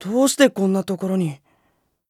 どうしてこんなところに。